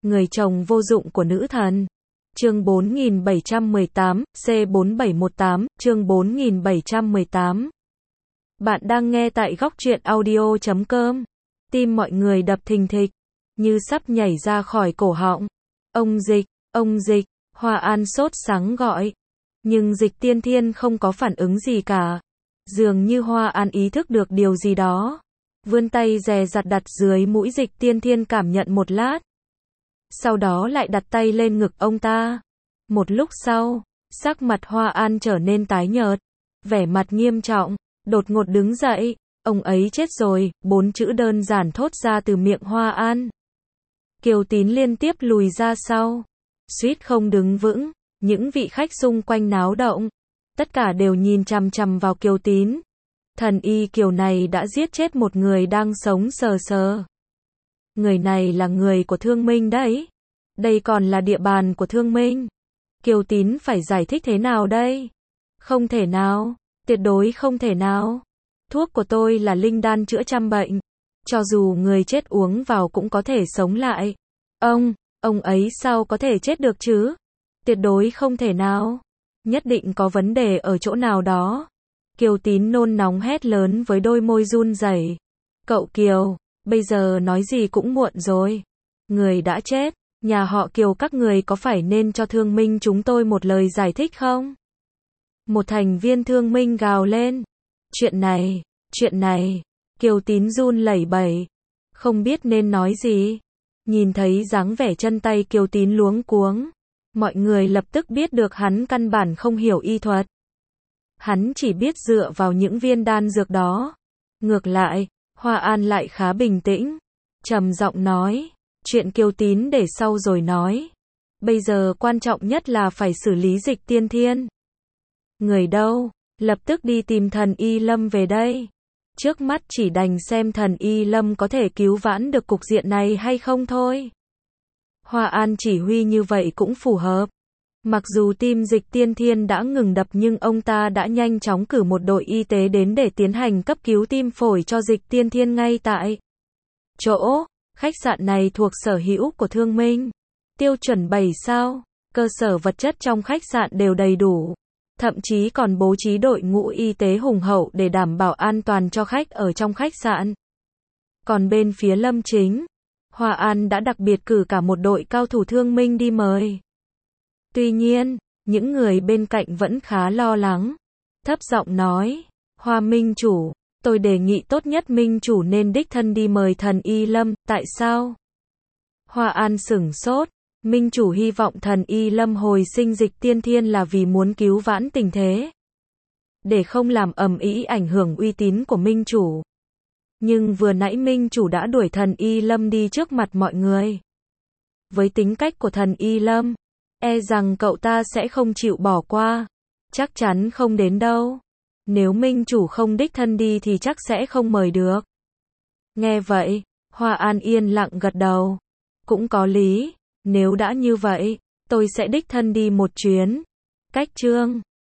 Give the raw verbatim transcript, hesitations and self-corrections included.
Người chồng vô dụng của nữ thần. Chương bốn nghìn bảy trăm mười tám, C bốn bảy một tám, chương bốn nghìn bảy trăm mười tám. Bạn đang nghe tại góc truyện audio chấm com. Tim mọi người đập thình thịch, như sắp nhảy ra khỏi cổ họng. Ông Dịch, ông Dịch, Hoa An sốt sắng gọi. Nhưng Dịch Tiên Thiên không có phản ứng gì cả. Dường như Hoa An ý thức được điều gì đó. Vươn tay dè dặt đặt dưới mũi Dịch Tiên Thiên cảm nhận một lát. Sau đó lại đặt tay lên ngực ông ta. Một lúc sau, sắc mặt Hoa An trở nên tái nhợt, vẻ mặt nghiêm trọng, đột ngột đứng dậy. Ông ấy chết rồi, bốn chữ đơn giản thốt ra từ miệng Hoa An. Kiều Tín liên tiếp lùi ra sau, suýt không đứng vững. Những vị khách xung quanh náo động, tất cả đều nhìn chằm chằm vào Kiều Tín. Thần y Kiều này đã giết chết một người đang sống sờ sờ. Người này là người của Thương Minh đấy. Đây còn là địa bàn của Thương Minh. Kiều Tín phải giải thích thế nào đây? Không thể nào, tuyệt đối không thể nào. Thuốc của tôi là linh đan chữa trăm bệnh. Cho dù người chết uống vào cũng có thể sống lại. Ông, ông ấy sao có thể chết được chứ? Tuyệt đối không thể nào. Nhất định có vấn đề ở chỗ nào đó. Kiều Tín nôn nóng hét lớn với đôi môi run rẩy. Cậu Kiều, bây giờ nói gì cũng muộn rồi. Người đã chết, nhà họ Kiều các người có phải nên cho Thương Minh chúng tôi một lời giải thích không? Một thành viên Thương Minh gào lên. Chuyện này, chuyện này, Kiều Tín run lẩy bẩy, không biết nên nói gì. Nhìn thấy dáng vẻ chân tay Kiều Tín luống cuống, mọi người lập tức biết được hắn căn bản không hiểu y thuật. Hắn chỉ biết dựa vào những viên đan dược đó. Ngược lại, Hoa An lại khá bình tĩnh, trầm giọng nói, chuyện Kiều Tín để sau rồi nói. Bây giờ quan trọng nhất là phải xử lý Dịch Tiên Thiên. Người đâu? Lập tức đi tìm thần Y Lâm về đây. Trước mắt chỉ đành xem thần Y Lâm có thể cứu vãn được cục diện này hay không thôi. Hoa An chỉ huy như vậy cũng phù hợp. Mặc dù tim Dịch Tiên Thiên đã ngừng đập nhưng ông ta đã nhanh chóng cử một đội y tế đến để tiến hành cấp cứu tim phổi cho Dịch Tiên Thiên ngay tại chỗ. Khách sạn này thuộc sở hữu của Thương Minh. Tiêu chuẩn bảy sao, cơ sở vật chất trong khách sạn đều đầy đủ. Thậm chí còn bố trí đội ngũ y tế hùng hậu để đảm bảo an toàn cho khách ở trong khách sạn. Còn bên phía Lâm Chính, Hoa An đã đặc biệt cử cả một đội cao thủ Thương Minh đi mời. Tuy nhiên, những người bên cạnh vẫn khá lo lắng. Thấp giọng nói, Hoa Minh Chủ, tôi đề nghị tốt nhất Minh Chủ nên đích thân đi mời thần Y Lâm, tại sao? Hoa An sửng sốt, Minh Chủ hy vọng thần Y Lâm hồi sinh Dịch Tiên Thiên là vì muốn cứu vãn tình thế. Để không làm ầm ĩ ảnh hưởng uy tín của Minh Chủ. Nhưng vừa nãy Minh Chủ đã đuổi thần Y Lâm đi trước mặt mọi người. Với tính cách của thần Y Lâm, e rằng cậu ta sẽ không chịu bỏ qua. Chắc chắn không đến đâu. Nếu Minh Chủ không đích thân đi thì chắc sẽ không mời được. Nghe vậy, Hoa An yên lặng gật đầu. Cũng có lý, nếu đã như vậy, tôi sẽ đích thân đi một chuyến. Cách chương